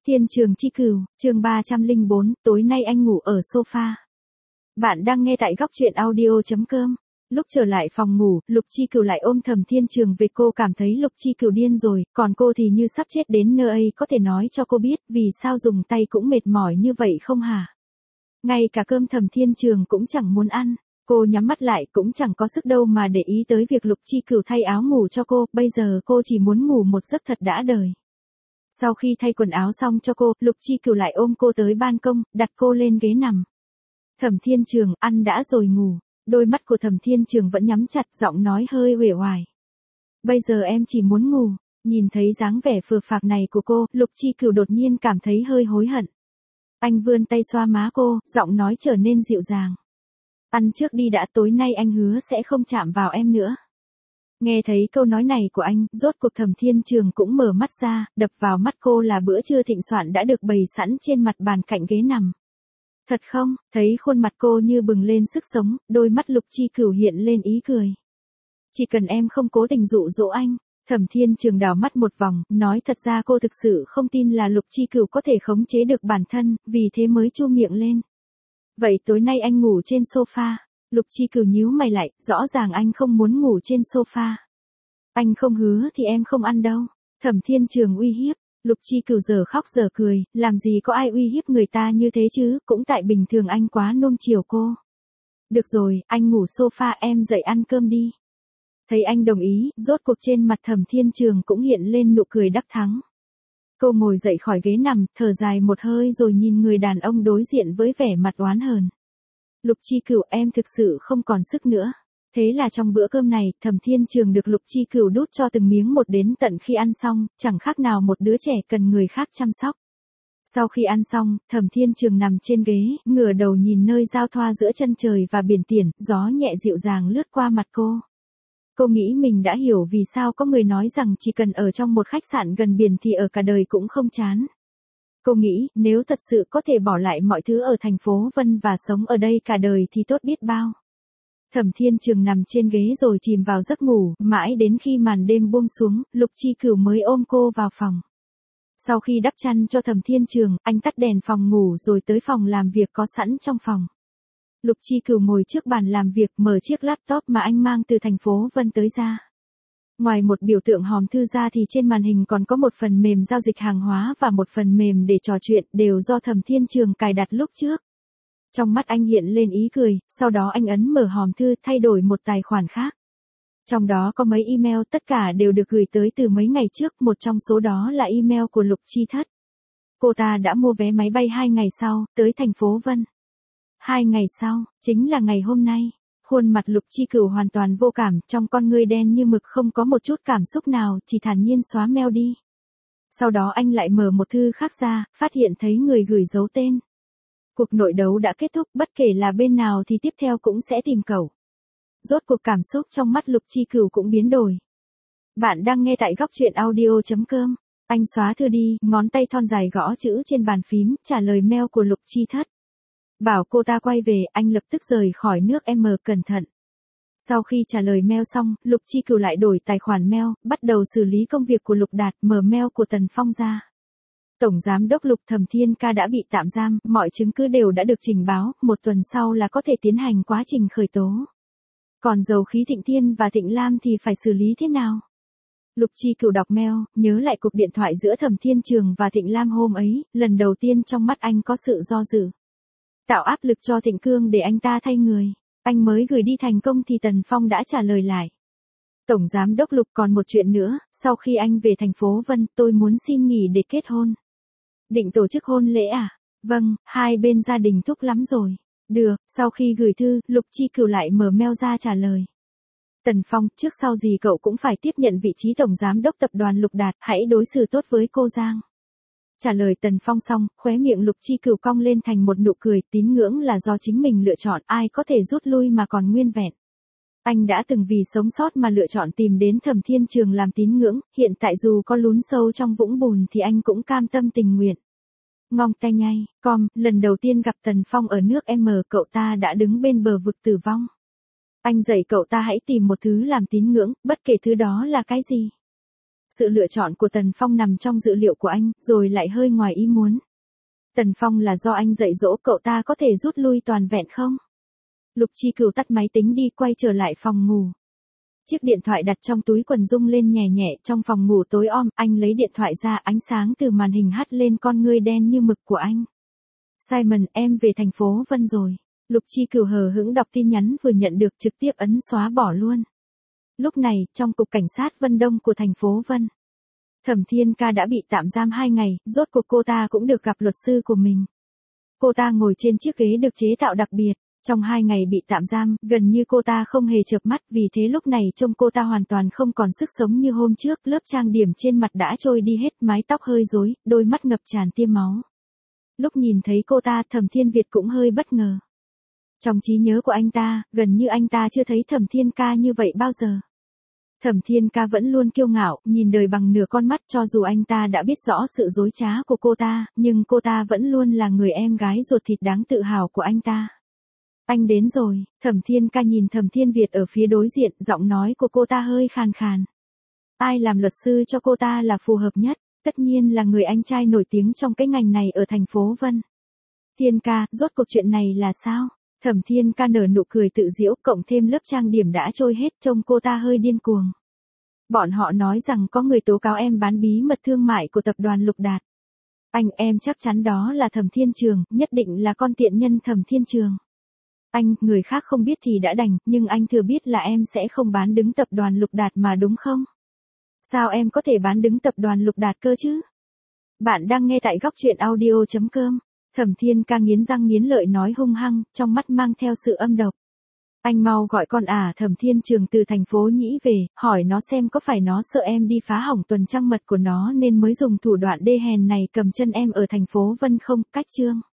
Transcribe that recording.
Thiên Trường Chi Cửu, chương 304, tối nay anh ngủ ở sofa. Bạn đang nghe tại góc truyện audio.com. Lúc trở lại phòng ngủ, Lục Chi Cửu lại ôm Thẩm Thiên Trường về, cô cảm thấy Lục Chi Cửu điên rồi, còn cô thì như sắp chết đến nơi. Có thể nói cho cô biết vì sao dùng tay cũng mệt mỏi như vậy không hả? Ngay cả cơm Thẩm Thiên Trường cũng chẳng muốn ăn. Cô nhắm mắt lại cũng chẳng có sức đâu mà để ý tới việc Lục Chi Cửu thay áo ngủ cho cô, bây giờ cô chỉ muốn ngủ một giấc thật đã đời. Sau khi thay quần áo xong cho cô, Lục Chi Cửu lại ôm cô tới ban công, đặt cô lên ghế nằm. Thẩm Thiên Trường, ăn đã rồi ngủ. Đôi mắt của Thẩm Thiên Trường vẫn nhắm chặt, giọng nói hơi uể oải. Bây giờ em chỉ muốn ngủ. Nhìn thấy dáng vẻ phờ phạc này của cô, Lục Chi Cửu đột nhiên cảm thấy hơi hối hận. Anh vươn tay xoa má cô, giọng nói trở nên dịu dàng. Ăn trước đi đã, tối nay anh hứa sẽ không chạm vào em nữa. Nghe thấy câu nói này của anh, rốt cuộc Thẩm Thiên Trường cũng mở mắt ra, đập vào mắt cô là bữa trưa thịnh soạn đã được bày sẵn trên mặt bàn cạnh ghế nằm. Thật không? Thấy khuôn mặt cô như bừng lên sức sống, đôi mắt Lục Chi Cửu hiện lên ý cười. Chỉ cần em không cố tình dụ dỗ anh. Thẩm Thiên Trường đảo mắt một vòng, nói thật ra cô thực sự không tin là Lục Chi Cửu có thể khống chế được bản thân, vì thế mới chu miệng lên. Vậy tối nay anh ngủ trên sofa. Lục Chi Cửu nhíu mày lại, rõ ràng anh không muốn ngủ trên sofa. Anh không hứa thì em không ăn đâu. Thẩm Thiên Trường uy hiếp. Lục Chi Cửu giờ khóc giờ cười, làm gì có ai uy hiếp người ta như thế chứ, cũng tại bình thường anh quá nuông chiều cô. Được rồi, anh ngủ sofa, em dậy ăn cơm đi. Thấy anh đồng ý, rốt cuộc trên mặt Thẩm Thiên Trường cũng hiện lên nụ cười đắc thắng. Cô ngồi dậy khỏi ghế nằm, thở dài một hơi rồi nhìn người đàn ông đối diện với vẻ mặt oán hờn. Lục Chi Cửu, em thực sự không còn sức nữa. Thế là trong bữa cơm này, Thẩm Thiên Trường được Lục Chi Cửu đút cho từng miếng một đến tận khi ăn xong, chẳng khác nào một đứa trẻ cần người khác chăm sóc. Sau khi ăn xong, Thẩm Thiên Trường nằm trên ghế, ngửa đầu nhìn nơi giao thoa giữa chân trời và biển Tiền, gió nhẹ dịu dàng lướt qua mặt cô. Cô nghĩ mình đã hiểu vì sao có người nói rằng chỉ cần ở trong một khách sạn gần biển thì ở cả đời cũng không chán. Cô nghĩ, nếu thật sự có thể bỏ lại mọi thứ ở thành phố Vân và sống ở đây cả đời thì tốt biết bao. Thẩm Thiên Trường nằm trên ghế rồi chìm vào giấc ngủ, mãi đến khi màn đêm buông xuống, Lục Chi Cửu mới ôm cô vào phòng. Sau khi đắp chăn cho Thẩm Thiên Trường, anh tắt đèn phòng ngủ rồi tới phòng làm việc có sẵn trong phòng. Lục Chi Cửu ngồi trước bàn làm việc, mở chiếc laptop mà anh mang từ thành phố Vân tới ra. Ngoài một biểu tượng hòm thư ra thì trên màn hình còn có một phần mềm giao dịch hàng hóa và một phần mềm để trò chuyện, đều do Thẩm Thiên Trường cài đặt lúc trước. Trong mắt anh hiện lên ý cười, sau đó anh ấn mở hòm thư, thay đổi một tài khoản khác. Trong đó có mấy email, tất cả đều được gửi tới từ mấy ngày trước, một trong số đó là email của Lục Chi Thất. Cô ta đã mua vé máy bay 2 ngày sau, tới thành phố Vân. 2 ngày sau, chính là ngày hôm nay. Khuôn mặt Lục Chi Cửu hoàn toàn vô cảm, trong con ngươi đen như mực không có một chút cảm xúc nào, chỉ thản nhiên xóa mail đi. Sau đó anh lại mở một thư khác ra, phát hiện thấy người gửi giấu tên. Cuộc nội đấu đã kết thúc, bất kể là bên nào thì tiếp theo cũng sẽ tìm cậu. Rốt cuộc cảm xúc trong mắt Lục Chi Cửu cũng biến đổi. Bạn đang nghe tại góc truyện audio.com. Anh xóa thư đi, ngón tay thon dài gõ chữ trên bàn phím, trả lời mail của Lục Chi Thất. Bảo cô ta quay về, anh lập tức rời khỏi nước M, cẩn thận. Sau khi trả lời mail xong, Lục Chi Cửu lại đổi tài khoản mail, bắt đầu xử lý công việc của Lục Đạt, mở mail của Tần Phong ra. Tổng giám đốc Lục Thẩm Thiên Ca đã bị tạm giam, mọi chứng cứ đều đã được trình báo, một tuần sau là có thể tiến hành quá trình khởi tố. Còn Dầu Khí Thịnh Thiên và Thịnh Lam thì phải xử lý thế nào? Lục Chi Cửu đọc mail, nhớ lại cuộc điện thoại giữa Thẩm Thiên Trường và Thịnh Lam hôm ấy, lần đầu tiên trong mắt anh có sự do dự. Tạo áp lực cho Thịnh Cương để anh ta thay người. Anh mới gửi đi thành công thì Tần Phong đã trả lời lại. Tổng giám đốc Lục, còn một chuyện nữa, sau khi anh về thành phố Vân, tôi muốn xin nghỉ để kết hôn. Định tổ chức hôn lễ à? Vâng, hai bên gia đình thúc lắm rồi. Được, sau khi gửi thư, Lục Chi Cửu lại mở mail ra trả lời. Tần Phong, trước sau gì cậu cũng phải tiếp nhận vị trí tổng giám đốc tập đoàn Lục Đạt, hãy đối xử tốt với cô Giang. Trả lời Tần Phong xong, khóe miệng Lục Chi Cửu cong lên thành một nụ cười, tín ngưỡng là do chính mình lựa chọn, ai có thể rút lui mà còn nguyên vẹn. Anh đã từng vì sống sót mà lựa chọn tìm đến Thẩm Thiên Trường làm tín ngưỡng, hiện tại dù có lún sâu trong vũng bùn thì anh cũng cam tâm tình nguyện. Ngong tay nhây, lần đầu tiên gặp Tần Phong ở nước M, cậu ta đã đứng bên bờ vực tử vong. Anh dạy cậu ta hãy tìm một thứ làm tín ngưỡng, bất kể thứ đó là cái gì. Sự lựa chọn của Tần Phong nằm trong dự liệu của anh, rồi lại hơi ngoài ý muốn. Tần Phong là do anh dạy dỗ cậu ta có thể rút lui toàn vẹn không? Lục Chi Cửu tắt máy tính đi quay trở lại phòng ngủ. Chiếc điện thoại đặt trong túi quần rung lên nhẹ nhẹ trong phòng ngủ tối om, anh lấy điện thoại ra, ánh sáng từ màn hình hắt lên con ngươi đen như mực của anh. Simon, em về thành phố Vân rồi. Lục Chi Cửu hờ hững đọc tin nhắn vừa nhận được, trực tiếp ấn xóa bỏ luôn. Lúc này, trong cục cảnh sát Vân Đông của thành phố Vân, Thẩm Thiên Ca đã bị tạm giam 2 ngày, rốt cuộc cô ta cũng được gặp luật sư của mình. Cô ta ngồi trên chiếc ghế được chế tạo đặc biệt. Trong 2 ngày bị tạm giam, gần như cô ta không hề chợp mắt, vì thế lúc này trông cô ta hoàn toàn không còn sức sống như hôm trước, lớp trang điểm trên mặt đã trôi đi hết, mái tóc hơi rối, đôi mắt ngập tràn tia máu. Lúc nhìn thấy cô ta, Thẩm Thiên Việt cũng hơi bất ngờ. Trong trí nhớ của anh ta, gần như anh ta chưa thấy Thẩm Thiên Ca như vậy bao giờ. Thẩm Thiên Ca vẫn luôn kiêu ngạo, nhìn đời bằng nửa con mắt, cho dù anh ta đã biết rõ sự dối trá của cô ta, nhưng cô ta vẫn luôn là người em gái ruột thịt đáng tự hào của anh ta. Anh đến rồi. Thẩm Thiên Ca nhìn Thẩm Thiên Việt ở phía đối diện, giọng nói của cô ta hơi khàn khàn. Ai làm luật sư cho cô ta là phù hợp nhất? Tất nhiên là người anh trai nổi tiếng trong cái ngành này ở thành phố Vân. Thiên Ca, rốt cuộc chuyện này là sao? Thẩm Thiên Ca nở nụ cười tự giễu, cộng thêm lớp trang điểm đã trôi hết, trông cô ta hơi điên cuồng. Bọn họ nói rằng có người tố cáo em bán bí mật thương mại của tập đoàn Lục Đạt. Em chắc chắn đó là Thẩm Thiên Trường, nhất định là con tiện nhân Thẩm Thiên Trường. Người khác không biết thì đã đành, nhưng anh thừa biết là em sẽ không bán đứng tập đoàn Lục Đạt mà đúng không? Sao em có thể bán đứng tập đoàn Lục Đạt cơ chứ? Bạn đang nghe tại góc truyện audio.com. Thẩm Thiên Ca nghiến răng nghiến lợi nói hung hăng, trong mắt mang theo sự âm độc. Anh mau gọi con Thẩm Thiên Trường từ thành phố Nhĩ về, hỏi nó xem có phải nó sợ em đi phá hỏng tuần trăng mật của nó nên mới dùng thủ đoạn đê hèn này cầm chân em ở thành phố Vân không? Cách chương.